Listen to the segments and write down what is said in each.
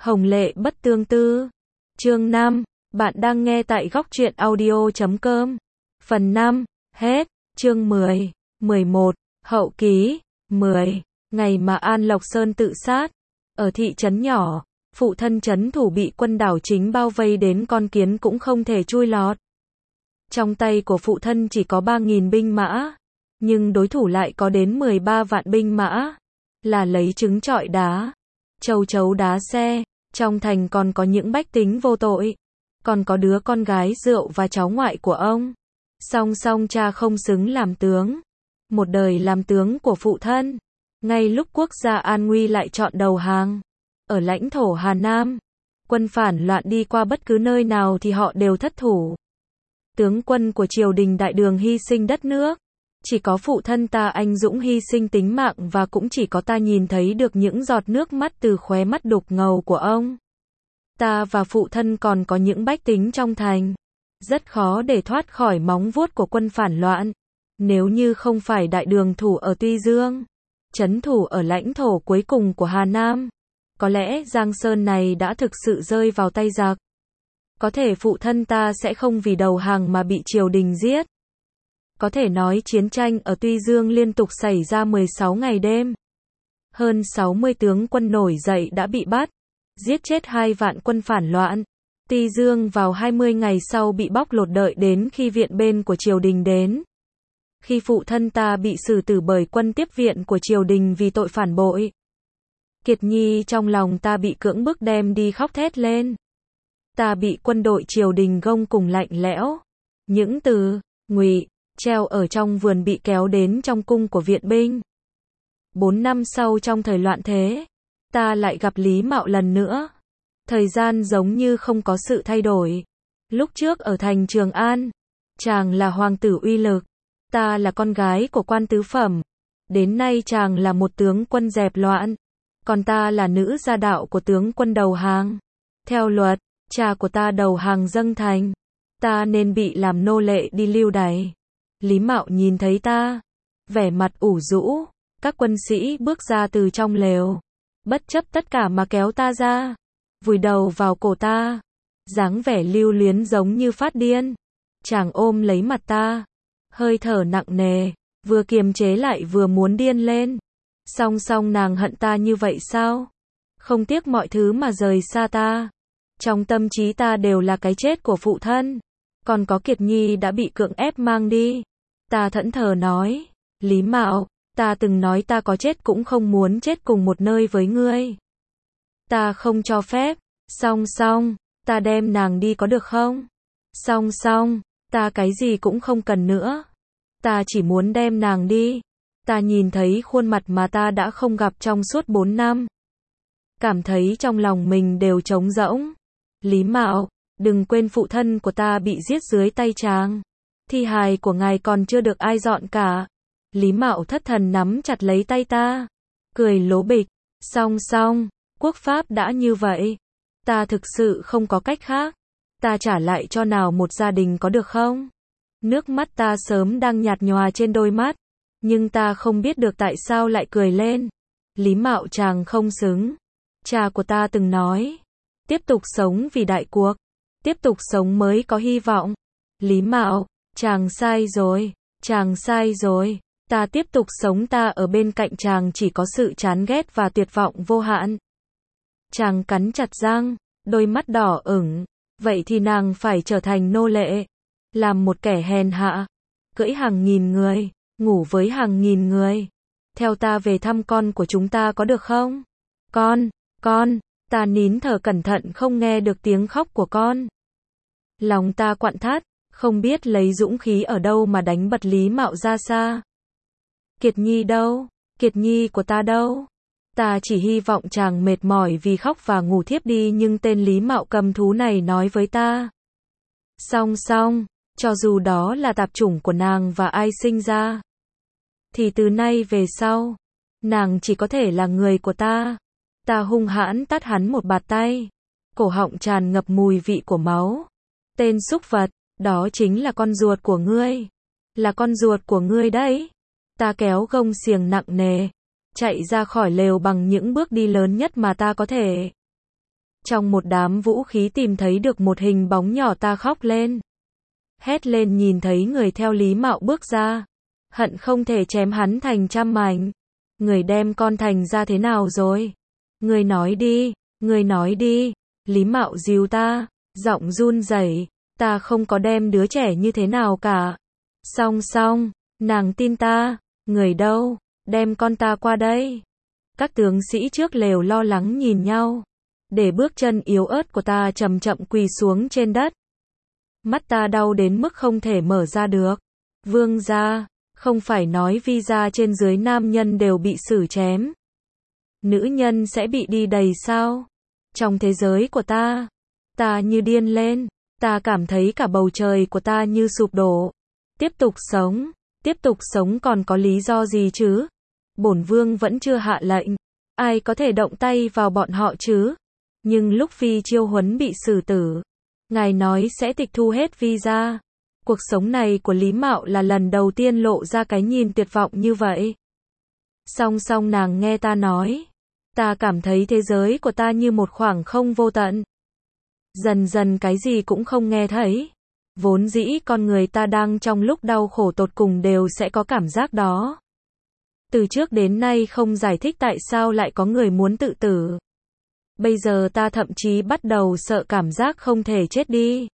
Hồng lệ bất tương tư. Chương 5. Bạn đang nghe tại góc truyện audio.com. Phần 5. Hết. Chương 10. 11. Hậu ký. 10. Ngày mà An Lộc Sơn tự sát. Ở thị trấn nhỏ, phụ thân trấn thủ bị quân đảo chính bao vây đến con kiến cũng không thể chui lọt. Trong tay của phụ thân chỉ có 3.000 binh mã, nhưng đối thủ lại có đến 13 vạn binh mã, là lấy trứng trọi đá, châu chấu đá xe. Trong thành còn có những bách tính vô tội, còn có đứa con gái rượu và cháu ngoại của ông. Song song cha không xứng làm tướng. Một đời làm tướng của phụ thân, ngay lúc quốc gia an nguy lại chọn đầu hàng. Ở lãnh thổ Hà Nam, quân phản loạn đi qua bất cứ nơi nào thì họ đều thất thủ. Tướng quân của triều đình đại đường hy sinh đất nước. Chỉ có phụ thân ta anh dũng hy sinh tính mạng và cũng chỉ có ta nhìn thấy được những giọt nước mắt từ khóe mắt đục ngầu của ông. Ta và phụ thân còn có những bách tính trong thành. Rất khó để thoát khỏi móng vuốt của quân phản loạn. Nếu như không phải đại đường thủ ở Tuy Dương, trấn thủ ở lãnh thổ cuối cùng của Hà Nam, có lẽ Giang Sơn này đã thực sự rơi vào tay giặc. Có thể phụ thân ta sẽ không vì đầu hàng mà bị triều đình giết. Có thể nói chiến tranh ở Tuy Dương liên tục xảy ra 16 ngày đêm. Hơn 60 tướng quân nổi dậy đã bị bắt, giết chết 2 vạn quân phản loạn. Tuy Dương vào 20 ngày sau bị bóc lột đợi đến khi viện bên của triều đình đến. Khi phụ thân ta bị xử tử bởi quân tiếp viện của triều đình vì tội phản bội. Kiệt Nhi trong lòng ta bị cưỡng bức đem đi khóc thét lên. Ta bị quân đội triều đình gông cùng lạnh lẽo. Những từ ngụy treo ở trong vườn bị kéo đến trong cung của viện binh. 4 năm sau trong thời loạn thế, ta lại gặp Lý Mạo lần nữa. Thời gian giống như không có sự thay đổi. Lúc trước ở thành Trường An, chàng là hoàng tử uy lực, ta là con gái của quan tứ phẩm. Đến nay chàng là một tướng quân dẹp loạn, còn ta là nữ gia đạo của tướng quân đầu hàng. Theo luật, cha của ta đầu hàng dâng thành, ta nên bị làm nô lệ đi lưu đày. Lý Mạo nhìn thấy ta, vẻ mặt ủ rũ. Các quân sĩ bước ra từ trong lều, bất chấp tất cả mà kéo ta ra, vùi đầu vào cổ ta, dáng vẻ lưu luyến giống như phát điên. Chàng ôm lấy mặt ta, hơi thở nặng nề, vừa kiềm chế lại vừa muốn điên lên. Song song nàng hận ta như vậy sao? Không tiếc mọi thứ mà rời xa ta. Trong tâm trí ta đều là cái chết của phụ thân, còn có Kiệt Nhi đã bị cưỡng ép mang đi. Ta thẫn thờ nói, Lý Mạo, ta từng nói ta có chết cũng không muốn chết cùng một nơi với ngươi. Ta không cho phép. Song song, ta đem nàng đi có được không? Song song, ta cái gì cũng không cần nữa. Ta chỉ muốn đem nàng đi. Ta nhìn thấy khuôn mặt mà ta đã không gặp trong suốt 4 năm. Cảm thấy trong lòng mình đều trống rỗng. Lý Mạo, đừng quên phụ thân của ta bị giết dưới tay chàng. Thi hài của ngài còn chưa được ai dọn cả. Lý Mạo thất thần nắm chặt lấy tay ta, cười lố bịch. Song song, quốc pháp đã như vậy, ta thực sự không có cách khác. Ta trả lại cho nào một gia đình có được không? Nước mắt ta sớm đang nhạt nhòa trên đôi mắt, nhưng ta không biết được tại sao lại cười lên. Lý Mạo chàng không xứng. Cha của ta từng nói, tiếp tục sống vì đại cuộc, tiếp tục sống mới có hy vọng. Lý Mạo, chàng sai rồi, chàng sai rồi. Ta tiếp tục sống, ta ở bên cạnh chàng chỉ có sự chán ghét và tuyệt vọng vô hạn. Chàng cắn chặt răng, đôi mắt đỏ ửng. Vậy thì nàng phải trở thành nô lệ, làm một kẻ hèn hạ, cưỡi hàng nghìn người, ngủ với hàng nghìn người. Theo ta về thăm con của chúng ta có được không? Con, ta nín thở cẩn thận không nghe được tiếng khóc của con. Lòng ta quặn thắt, không biết lấy dũng khí ở đâu mà đánh bật Lý Mạo ra xa. Kiệt Nhi đâu? Kiệt Nhi của ta đâu? Ta chỉ hy vọng chàng mệt mỏi vì khóc và ngủ thiếp đi, nhưng tên Lý Mạo cầm thú này nói với ta. Song song, cho dù đó là tạp chủng của nàng và ai sinh ra, thì từ nay về sau, nàng chỉ có thể là người của ta. Ta hung hãn tát hắn một bạt tay, cổ họng tràn ngập mùi vị của máu. Tên súc vật, đó chính là con ruột của ngươi. Là con ruột của ngươi đấy. Ta kéo gông xiềng nặng nề, chạy ra khỏi lều bằng những bước đi lớn nhất mà ta có thể. Trong một đám vũ khí tìm thấy được một hình bóng nhỏ, ta khóc lên. Hét lên nhìn thấy người theo Lý Mạo bước ra. Hận không thể chém hắn thành trăm mảnh. Người đem con Thành ra thế nào rồi? Người nói đi, người nói đi. Lý Mạo dìu ta, giọng run rẩy, ta không có đem đứa trẻ như thế nào cả. Xong, nàng tin ta, người đâu, đem con ta qua đây. Các tướng sĩ trước lều lo lắng nhìn nhau, để bước chân yếu ớt của ta chậm chậm quỳ xuống trên đất. Mắt ta đau đến mức không thể mở ra được. Vương gia, không phải nói visa trên dưới nam nhân đều bị xử chém. Nữ nhân sẽ bị đi đầy sao? Trong thế giới của ta như điên lên, ta cảm thấy cả bầu trời của ta như sụp đổ. Tiếp tục sống còn có lý do gì chứ? Bổn vương vẫn chưa hạ lệnh, ai có thể động tay vào bọn họ chứ? Nhưng lúc Phi Chiêu Huấn bị xử tử, ngài nói sẽ tịch thu hết visa. Cuộc sống này của Lý Mạo là lần đầu tiên lộ ra cái nhìn tuyệt vọng như vậy. Song nàng nghe ta nói, ta cảm thấy thế giới của ta như một khoảng không vô tận. Dần cái gì cũng không nghe thấy. Vốn dĩ con người ta đang trong lúc đau khổ tột cùng đều sẽ có cảm giác đó. Từ trước đến nay không giải thích tại sao lại có người muốn tự tử. Bây giờ ta thậm chí bắt đầu sợ cảm giác không thể chết đi.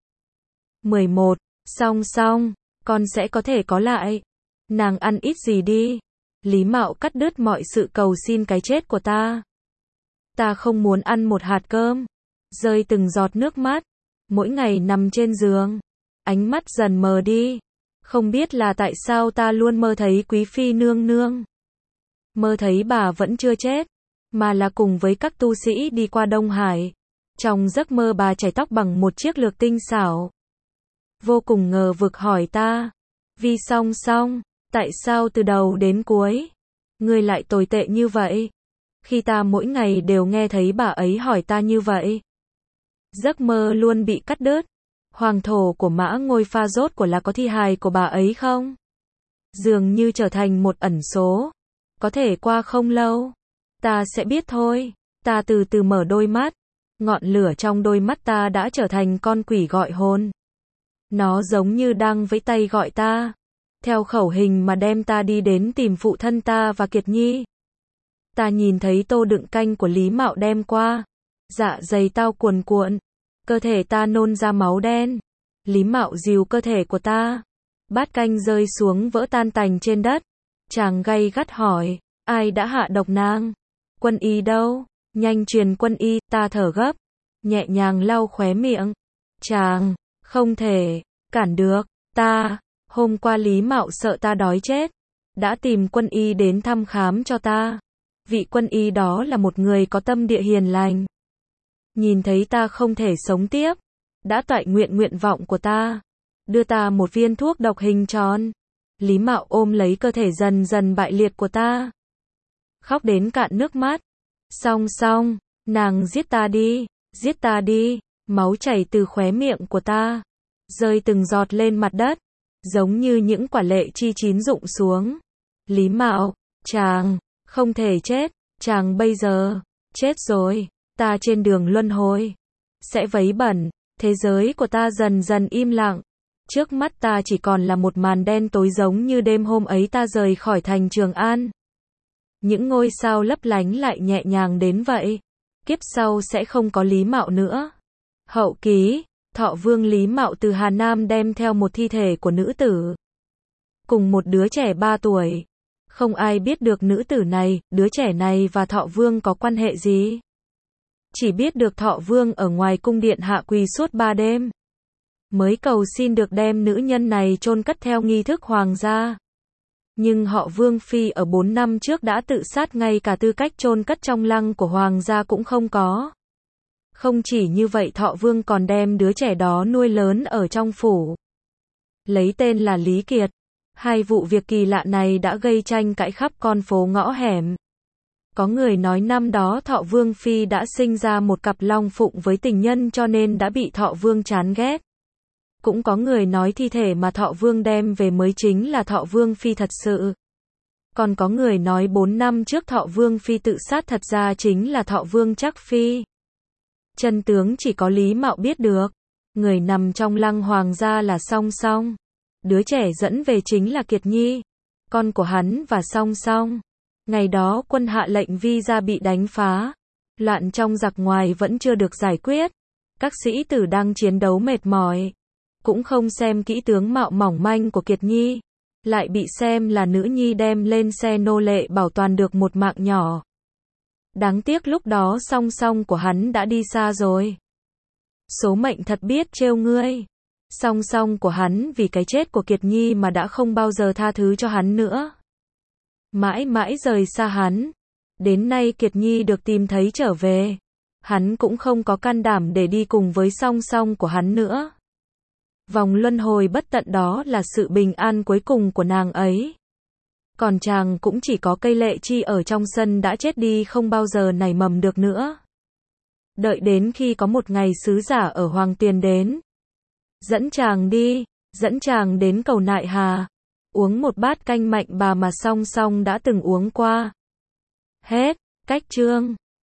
11. Xong, con sẽ có thể có lại. Nàng ăn ít gì đi. Lý Mạo cắt đứt mọi sự cầu xin cái chết của ta. Ta không muốn ăn một hạt cơm. Rơi từng giọt nước mắt. Mỗi ngày nằm trên giường. Ánh mắt dần mờ đi. Không biết là tại sao ta luôn mơ thấy Quý Phi nương nương. Mơ thấy bà vẫn chưa chết. Mà là cùng với các tu sĩ đi qua Đông Hải. Trong giấc mơ bà chải tóc bằng một chiếc lược tinh xảo. Vô cùng ngờ vực hỏi ta. Vì Song, tại sao từ đầu đến cuối ngươi lại tồi tệ như vậy? Khi ta mỗi ngày đều nghe thấy bà ấy hỏi ta như vậy. Giấc mơ luôn bị cắt đứt. Hoàng thổ của Mã Ngôi Pha rốt của là có thi hài của bà ấy không? Dường như trở thành một ẩn số. Có thể qua không lâu, ta sẽ biết thôi. Ta từ từ mở đôi mắt. Ngọn lửa trong đôi mắt ta đã trở thành con quỷ gọi hồn. Nó giống như đang vẫy tay gọi ta. Theo khẩu hình mà đem ta đi đến tìm phụ thân ta và Kiệt Nhi. Ta nhìn thấy tô đựng canh của Lý Mạo đem qua. Dạ dày tao cuồn cuộn. Cơ thể ta nôn ra máu đen. Lý Mạo dìu cơ thể của ta. Bát canh rơi xuống vỡ tan tành trên đất. Chàng gay gắt hỏi, ai đã hạ độc nàng? Quân y đâu? Nhanh truyền quân y, ta thở gấp. Nhẹ nhàng lau khóe miệng. Chàng, không thể, cản được, ta. Hôm qua Lý Mạo sợ ta đói chết. Đã tìm quân y đến thăm khám cho ta. Vị quân y đó là một người có tâm địa hiền lành. Nhìn thấy ta không thể sống tiếp. Đã toại nguyện vọng của ta. Đưa ta một viên thuốc độc hình tròn. Lý Mạo ôm lấy cơ thể dần bại liệt của ta. Khóc đến cạn nước mắt. Song, nàng giết ta đi. Máu chảy từ khóe miệng của ta. Rơi từng giọt lên mặt đất. Giống như những quả lệ chi chín rụng xuống. Lý Mạo, chàng, không thể chết. Chàng bây giờ, chết rồi. Ta trên đường luân hồi. Sẽ vấy bẩn. Thế giới của ta dần im lặng. Trước mắt ta chỉ còn là một màn đen tối giống như đêm hôm ấy ta rời khỏi thành Trường An. Những ngôi sao lấp lánh lại nhẹ nhàng đến vậy. Kiếp sau sẽ không có Lý Mạo nữa. Hậu ký, Thọ Vương Lý Mạo từ Hà Nam đem theo một thi thể của nữ tử. Cùng một đứa trẻ 3 tuổi. Không ai biết được nữ tử này, đứa trẻ này và Thọ Vương có quan hệ gì. Chỉ biết được Thọ Vương ở ngoài cung điện hạ quỳ suốt 3 đêm. Mới cầu xin được đem nữ nhân này chôn cất theo nghi thức hoàng gia. Nhưng họ Vương Phi ở 4 năm trước đã tự sát, ngay cả tư cách chôn cất trong lăng của hoàng gia cũng không có. Không chỉ như vậy, Thọ Vương còn đem đứa trẻ đó nuôi lớn ở trong phủ. Lấy tên là Lý Kiệt. Hai vụ việc kỳ lạ này đã gây tranh cãi khắp con phố ngõ hẻm. Có người nói năm đó Thọ Vương Phi đã sinh ra một cặp long phụng với tình nhân cho nên đã bị Thọ Vương chán ghét. Cũng có người nói thi thể mà Thọ Vương đem về mới chính là Thọ Vương Phi thật sự. Còn có người nói 4 năm trước Thọ Vương Phi tự sát thật ra chính là Thọ Vương Trắc Phi. Chân tướng chỉ có Lý Mạo biết được. Người nằm trong Lăng Hoàng gia là Song Song. Đứa trẻ dẫn về chính là Kiệt Nhi, con của hắn và Song Song. Ngày đó quân hạ lệnh Vi gia bị đánh phá. Loạn trong giặc ngoài vẫn chưa được giải quyết. Các sĩ tử đang chiến đấu mệt mỏi. Cũng không xem kỹ tướng mạo mỏng manh của Kiệt Nhi. Lại bị xem là nữ nhi đem lên xe nô lệ bảo toàn được một mạng nhỏ. Đáng tiếc lúc đó Song Song của hắn đã đi xa rồi. Số mệnh thật biết trêu ngươi. Song Song của hắn vì cái chết của Kiệt Nhi mà đã không bao giờ tha thứ cho hắn nữa. Mãi mãi rời xa hắn. Đến nay Kiệt Nhi được tìm thấy trở về. Hắn cũng không có can đảm để đi cùng với Song Song của hắn nữa. Vòng luân hồi bất tận đó là sự bình an cuối cùng của nàng ấy. Còn chàng cũng chỉ có cây lệ chi ở trong sân đã chết đi không bao giờ nảy mầm được nữa. Đợi đến khi có một ngày sứ giả ở Hoàng Tuyền đến. Dẫn chàng đến cầu Nại Hà. Uống một bát canh mạnh bà mà Song Song đã từng uống qua. Hết, cách chương.